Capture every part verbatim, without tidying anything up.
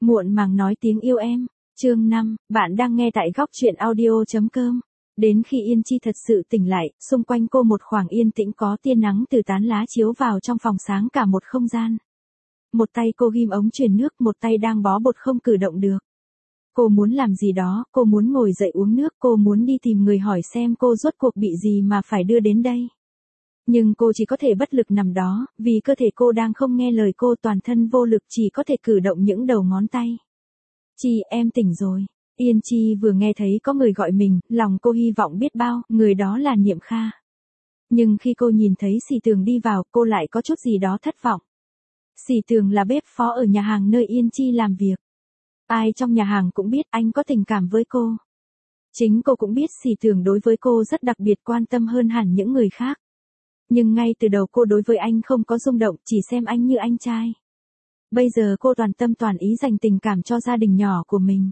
Muộn màng nói tiếng yêu em. Chương năm, bạn đang nghe tại góc truyện audio.com. Đến khi Yên Chi thật sự tỉnh lại, xung quanh cô một khoảng yên tĩnh có tia nắng từ tán lá chiếu vào trong phòng sáng cả một không gian. Một tay cô ghim ống truyền nước, một tay đang bó bột không cử động được. Cô muốn làm gì đó, cô muốn ngồi dậy uống nước, cô muốn đi tìm người hỏi xem cô rốt cuộc bị gì mà phải đưa đến đây. Nhưng cô chỉ có thể bất lực nằm đó, vì cơ thể cô đang không nghe lời cô, toàn thân vô lực, chỉ có thể cử động những đầu ngón tay. Chi, em tỉnh rồi. Yên Chi vừa nghe thấy có người gọi mình, lòng cô hy vọng biết bao, người đó là Niệm Kha. Nhưng khi cô nhìn thấy Sỉ Tường đi vào, cô lại có chút gì đó thất vọng. Sỉ Tường là bếp phó ở nhà hàng nơi Yên Chi làm việc. Ai trong nhà hàng cũng biết anh có tình cảm với cô. Chính cô cũng biết Sỉ Tường đối với cô rất đặc biệt, quan tâm hơn hẳn những người khác. Nhưng ngay từ đầu cô đối với anh không có rung động, chỉ xem anh như anh trai. Bây giờ cô toàn tâm toàn ý dành tình cảm cho gia đình nhỏ của mình.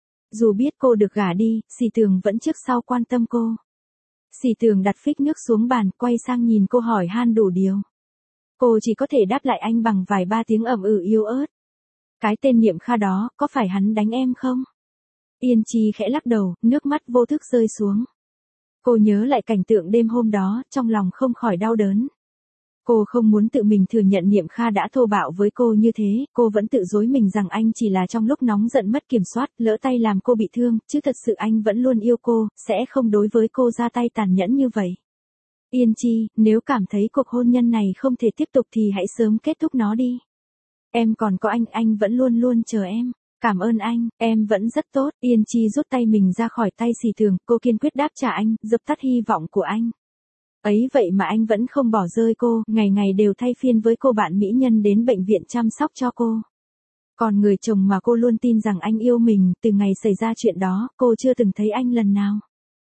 Dù biết cô được gả đi, Sỉ Tường vẫn trước sau quan tâm cô. Sỉ Tường đặt phích nước xuống bàn, quay sang nhìn cô hỏi han đủ điều. Cô chỉ có thể đáp lại anh bằng vài ba tiếng ậm ừ yếu ớt. Cái tên Niệm Kha đó, có phải hắn đánh em không? Yên Chi khẽ lắc đầu, nước mắt vô thức rơi xuống. Cô nhớ lại cảnh tượng đêm hôm đó, trong lòng không khỏi đau đớn. Cô không muốn tự mình thừa nhận Niệm Kha đã thô bạo với cô như thế, cô vẫn tự dối mình rằng anh chỉ là trong lúc nóng giận mất kiểm soát, lỡ tay làm cô bị thương, chứ thật sự anh vẫn luôn yêu cô, sẽ không đối với cô ra tay tàn nhẫn như vậy. Yên Chi, nếu cảm thấy cuộc hôn nhân này không thể tiếp tục thì hãy sớm kết thúc nó đi. Em còn có anh, anh vẫn luôn luôn chờ em. Cảm ơn anh, em vẫn rất tốt. Yên Chi rút tay mình ra khỏi tay Sỉ Tường, cô kiên quyết đáp trả anh, dập tắt hy vọng của anh. Ấy vậy mà anh vẫn không bỏ rơi cô, ngày ngày đều thay phiên với cô bạn mỹ nhân đến bệnh viện chăm sóc cho cô. Còn người chồng mà cô luôn tin rằng anh yêu mình, từ ngày xảy ra chuyện đó, cô chưa từng thấy anh lần nào.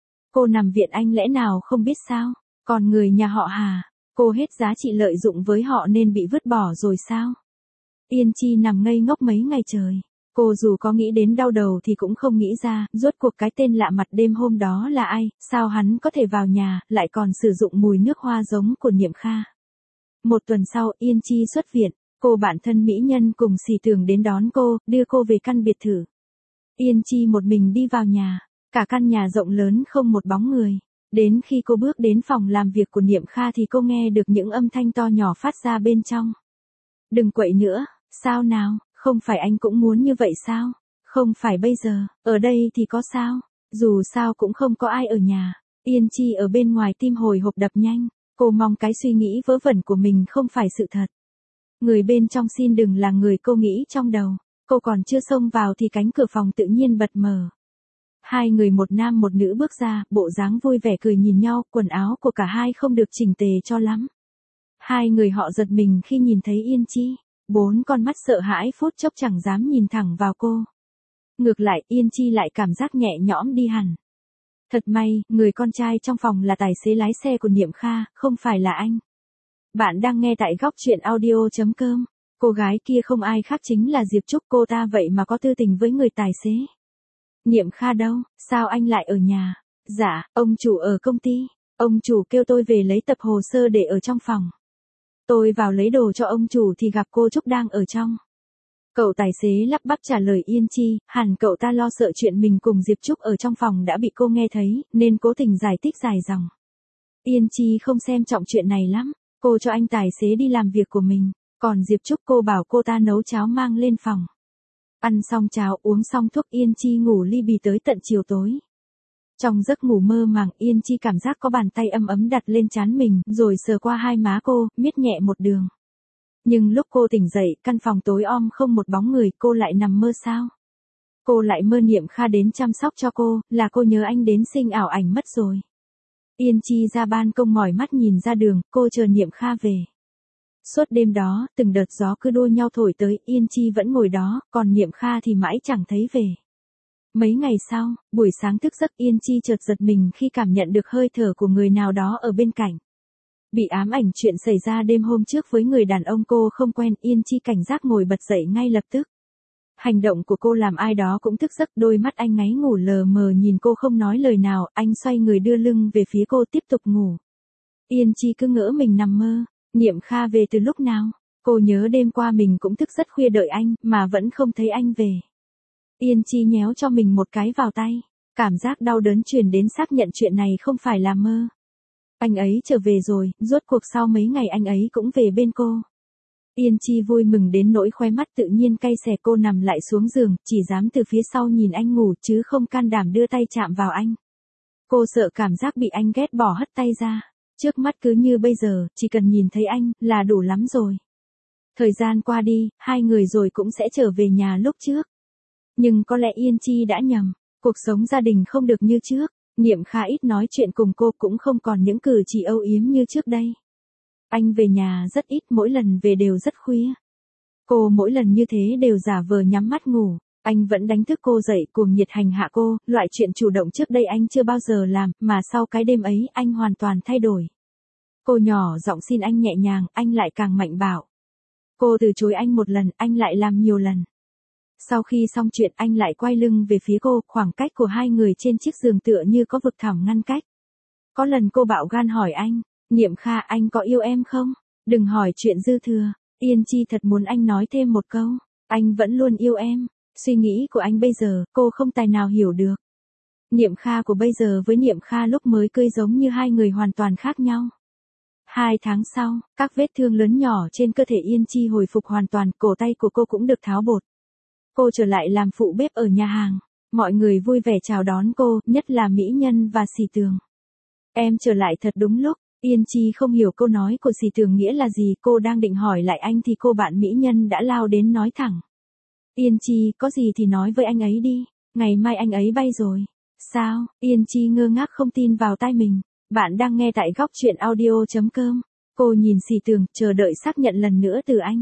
Cô nằm viện anh lẽ nào không biết sao? Còn người nhà họ Hà, cô hết giá trị lợi dụng với họ nên bị vứt bỏ rồi sao? Yên Chi nằm ngây ngốc mấy ngày trời. Cô dù có nghĩ đến đau đầu thì cũng không nghĩ ra, rốt cuộc cái tên lạ mặt đêm hôm đó là ai, sao hắn có thể vào nhà, lại còn sử dụng mùi nước hoa giống của Niệm Kha. Một tuần sau, Yên Chi xuất viện, cô bạn thân mỹ nhân cùng Sỉ Tường đến đón cô, đưa cô về căn biệt thự. Yên Chi một mình đi vào nhà, cả căn nhà rộng lớn không một bóng người. Đến khi cô bước đến phòng làm việc của Niệm Kha thì cô nghe được những âm thanh to nhỏ phát ra bên trong. Đừng quậy nữa, sao nào? Không phải anh cũng muốn như vậy sao? Không phải bây giờ, ở đây thì có sao? Dù sao cũng không có ai ở nhà. Yên Chi ở bên ngoài tim hồi hộp đập nhanh. Cô mong cái suy nghĩ vớ vẩn của mình không phải sự thật. Người bên trong xin đừng là người cô nghĩ trong đầu. Cô còn chưa xông vào thì cánh cửa phòng tự nhiên bật mở. Hai người một nam một nữ bước ra, bộ dáng vui vẻ cười nhìn nhau, quần áo của cả hai không được chỉnh tề cho lắm. Hai người họ giật mình khi nhìn thấy Yên Chi. Bốn con mắt sợ hãi phút chốc chẳng dám nhìn thẳng vào cô. Ngược lại, Yên Chi lại cảm giác nhẹ nhõm đi hẳn. Thật may, người con trai trong phòng là tài xế lái xe của Niệm Kha, không phải là anh. Bạn đang nghe tại góc truyện audio.com. Cô gái kia không ai khác chính là Diệp Trúc, cô ta vậy mà có tư tình với người tài xế. Niệm Kha đâu, sao anh lại ở nhà? Dạ, ông chủ ở công ty. Ông chủ kêu tôi về lấy tập hồ sơ để ở trong phòng. Tôi vào lấy đồ cho ông chủ thì gặp cô Trúc đang ở trong. Cậu tài xế lắp bắp trả lời Yên Chi, hẳn cậu ta lo sợ chuyện mình cùng Diệp Trúc ở trong phòng đã bị cô nghe thấy, nên cố tình giải thích dài dòng. Yên Chi không xem trọng chuyện này lắm, cô cho anh tài xế đi làm việc của mình, còn Diệp Trúc cô bảo cô ta nấu cháo mang lên phòng. Ăn xong cháo uống xong thuốc Yên Chi ngủ li bì tới tận chiều tối. Trong giấc ngủ mơ màng, Yên Chi cảm giác có bàn tay ấm ấm đặt lên trán mình, rồi sờ qua hai má cô, miết nhẹ một đường. Nhưng lúc cô tỉnh dậy, căn phòng tối om không một bóng người, cô lại nằm mơ sao? Cô lại mơ Niệm Kha đến chăm sóc cho cô, là cô nhớ anh đến sinh ảo ảnh mất rồi. Yên Chi ra ban công mỏi mắt nhìn ra đường, cô chờ Niệm Kha về. Suốt đêm đó, từng đợt gió cứ đua nhau thổi tới, Yên Chi vẫn ngồi đó, còn Niệm Kha thì mãi chẳng thấy về. Mấy ngày sau, buổi sáng thức giấc Yên Chi chợt giật mình khi cảm nhận được hơi thở của người nào đó ở bên cạnh. Bị ám ảnh chuyện xảy ra đêm hôm trước với người đàn ông cô không quen, Yên Chi cảnh giác ngồi bật dậy ngay lập tức. Hành động của cô làm ai đó cũng thức giấc, đôi mắt anh ngáy ngủ lờ mờ nhìn cô không nói lời nào, anh xoay người đưa lưng về phía cô tiếp tục ngủ. Yên Chi cứ ngỡ mình nằm mơ, Niệm Kha về từ lúc nào? Cô nhớ đêm qua mình cũng thức rất khuya đợi anh, mà vẫn không thấy anh về. Yên Chi nhéo cho mình một cái vào tay. Cảm giác đau đớn truyền đến xác nhận chuyện này không phải là mơ. Anh ấy trở về rồi, rốt cuộc sau mấy ngày anh ấy cũng về bên cô. Yên Chi vui mừng đến nỗi khóe mắt tự nhiên cay xè, cô nằm lại xuống giường, chỉ dám từ phía sau nhìn anh ngủ chứ không can đảm đưa tay chạm vào anh. Cô sợ cảm giác bị anh ghét bỏ hất tay ra. Trước mắt cứ như bây giờ, chỉ cần nhìn thấy anh, là đủ lắm rồi. Thời gian qua đi, hai người rồi cũng sẽ trở về nhà lúc trước. Nhưng có lẽ Yên Chi đã nhầm, cuộc sống gia đình không được như trước. Niệm Kha ít nói chuyện cùng cô, cũng không còn những cử chỉ âu yếm như trước đây. Anh về nhà rất ít, mỗi lần về đều rất khuya. Cô mỗi lần như thế đều giả vờ nhắm mắt ngủ. Anh vẫn đánh thức cô dậy, cuồng nhiệt hành hạ cô, loại chuyện chủ động trước đây anh chưa bao giờ làm, mà sau cái đêm ấy anh hoàn toàn thay đổi. Cô nhỏ giọng xin anh nhẹ nhàng, anh lại càng mạnh bạo. Cô từ chối anh một lần, anh lại làm nhiều lần. Sau khi xong chuyện anh lại quay lưng về phía cô, khoảng cách của hai người trên chiếc giường tựa như có vực thẳm ngăn cách. Có lần cô bạo gan hỏi anh, Niệm Kha, anh có yêu em không? Đừng hỏi chuyện dư thừa. Yên Chi thật muốn anh nói thêm một câu, anh vẫn luôn yêu em. Suy nghĩ của anh bây giờ, cô không tài nào hiểu được. Niệm Kha của bây giờ với Niệm Kha lúc mới cưới giống như hai người hoàn toàn khác nhau. Hai tháng sau, các vết thương lớn nhỏ trên cơ thể Yên Chi hồi phục hoàn toàn, cổ tay của cô cũng được tháo bột. Cô trở lại làm phụ bếp ở nhà hàng. Mọi người vui vẻ chào đón cô, nhất là Mỹ Nhân và Sỉ Tường. Em trở lại thật đúng lúc. Yên Chi không hiểu câu nói của Sỉ Tường nghĩa là gì, cô đang định hỏi lại anh thì cô bạn Mỹ Nhân đã lao đến nói thẳng. Yên Chi, có gì thì nói với anh ấy đi, ngày mai anh ấy bay rồi. Sao? Yên Chi ngơ ngác không tin vào tai mình. Bạn đang nghe tại góc truyện audio chấm com. Cô nhìn Sỉ Tường, chờ đợi xác nhận lần nữa từ anh.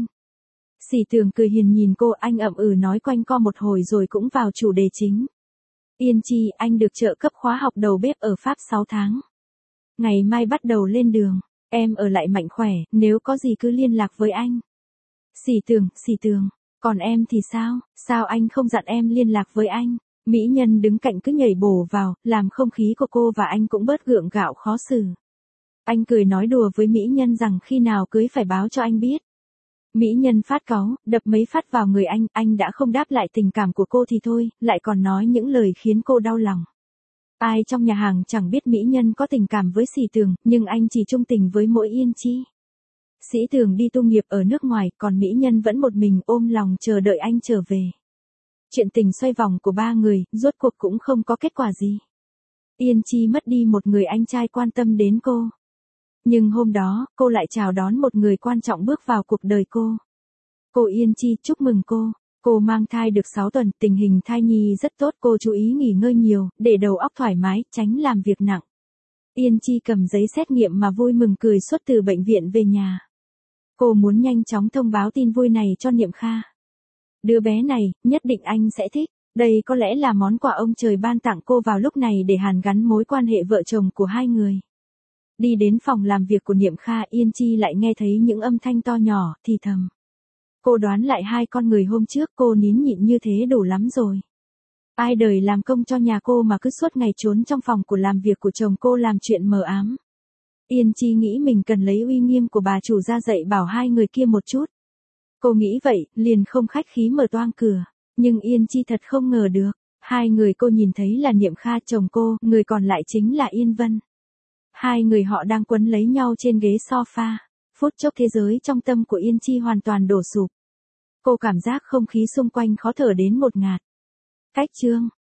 Sỉ Tường cười hiền nhìn cô, anh ậm ừ nói quanh co một hồi rồi cũng vào chủ đề chính. Yên Chi, anh được trợ cấp khóa học đầu bếp ở Pháp sáu tháng. Ngày mai bắt đầu lên đường, em ở lại mạnh khỏe, nếu có gì cứ liên lạc với anh. Sỉ Tường, Sỉ Tường, còn em thì sao, sao anh không dặn em liên lạc với anh? Mỹ Nhân đứng cạnh cứ nhảy bổ vào, làm không khí của cô và anh cũng bớt gượng gạo khó xử. Anh cười nói đùa với Mỹ Nhân rằng khi nào cưới phải báo cho anh biết. Mỹ Nhân phát cáu, đập mấy phát vào người anh, anh đã không đáp lại tình cảm của cô thì thôi, lại còn nói những lời khiến cô đau lòng. Ai trong nhà hàng chẳng biết Mỹ Nhân có tình cảm với Sỉ Tường, nhưng anh chỉ trung tình với mỗi Yên Chi. Sỉ Tường đi tu nghiệp ở nước ngoài, còn Mỹ Nhân vẫn một mình ôm lòng chờ đợi anh trở về. Chuyện tình xoay vòng của ba người, rốt cuộc cũng không có kết quả gì. Yên Chi mất đi một người anh trai quan tâm đến cô. Nhưng hôm đó, cô lại chào đón một người quan trọng bước vào cuộc đời cô. Cô Yên Chi, chúc mừng cô. Cô mang thai được sáu tuần, tình hình thai nhi rất tốt, cô chú ý nghỉ ngơi nhiều, để đầu óc thoải mái, tránh làm việc nặng. Yên Chi cầm giấy xét nghiệm mà vui mừng cười suốt từ bệnh viện về nhà. Cô muốn nhanh chóng thông báo tin vui này cho Niệm Kha. Đứa bé này, nhất định anh sẽ thích. Đây có lẽ là món quà ông trời ban tặng cô vào lúc này để hàn gắn mối quan hệ vợ chồng của hai người. Đi đến phòng làm việc của Niệm Kha, Yên Chi lại nghe thấy những âm thanh to nhỏ, thì thầm. Cô đoán lại hai con người hôm trước, cô nín nhịn như thế đủ lắm rồi. Ai đời làm công cho nhà cô mà cứ suốt ngày trốn trong phòng của làm việc của chồng cô làm chuyện mờ ám. Yên Chi nghĩ mình cần lấy uy nghiêm của bà chủ ra dạy bảo hai người kia một chút. Cô nghĩ vậy, liền không khách khí mở toang cửa. Nhưng Yên Chi thật không ngờ được. Hai người cô nhìn thấy là Niệm Kha chồng cô, người còn lại chính là Yên Vân. Hai người họ đang quấn lấy nhau trên ghế sofa. Phút chốc thế giới trong tâm của Yên Chi hoàn toàn đổ sụp. Cô cảm giác không khí xung quanh khó thở đến một ngạt. Cách chương.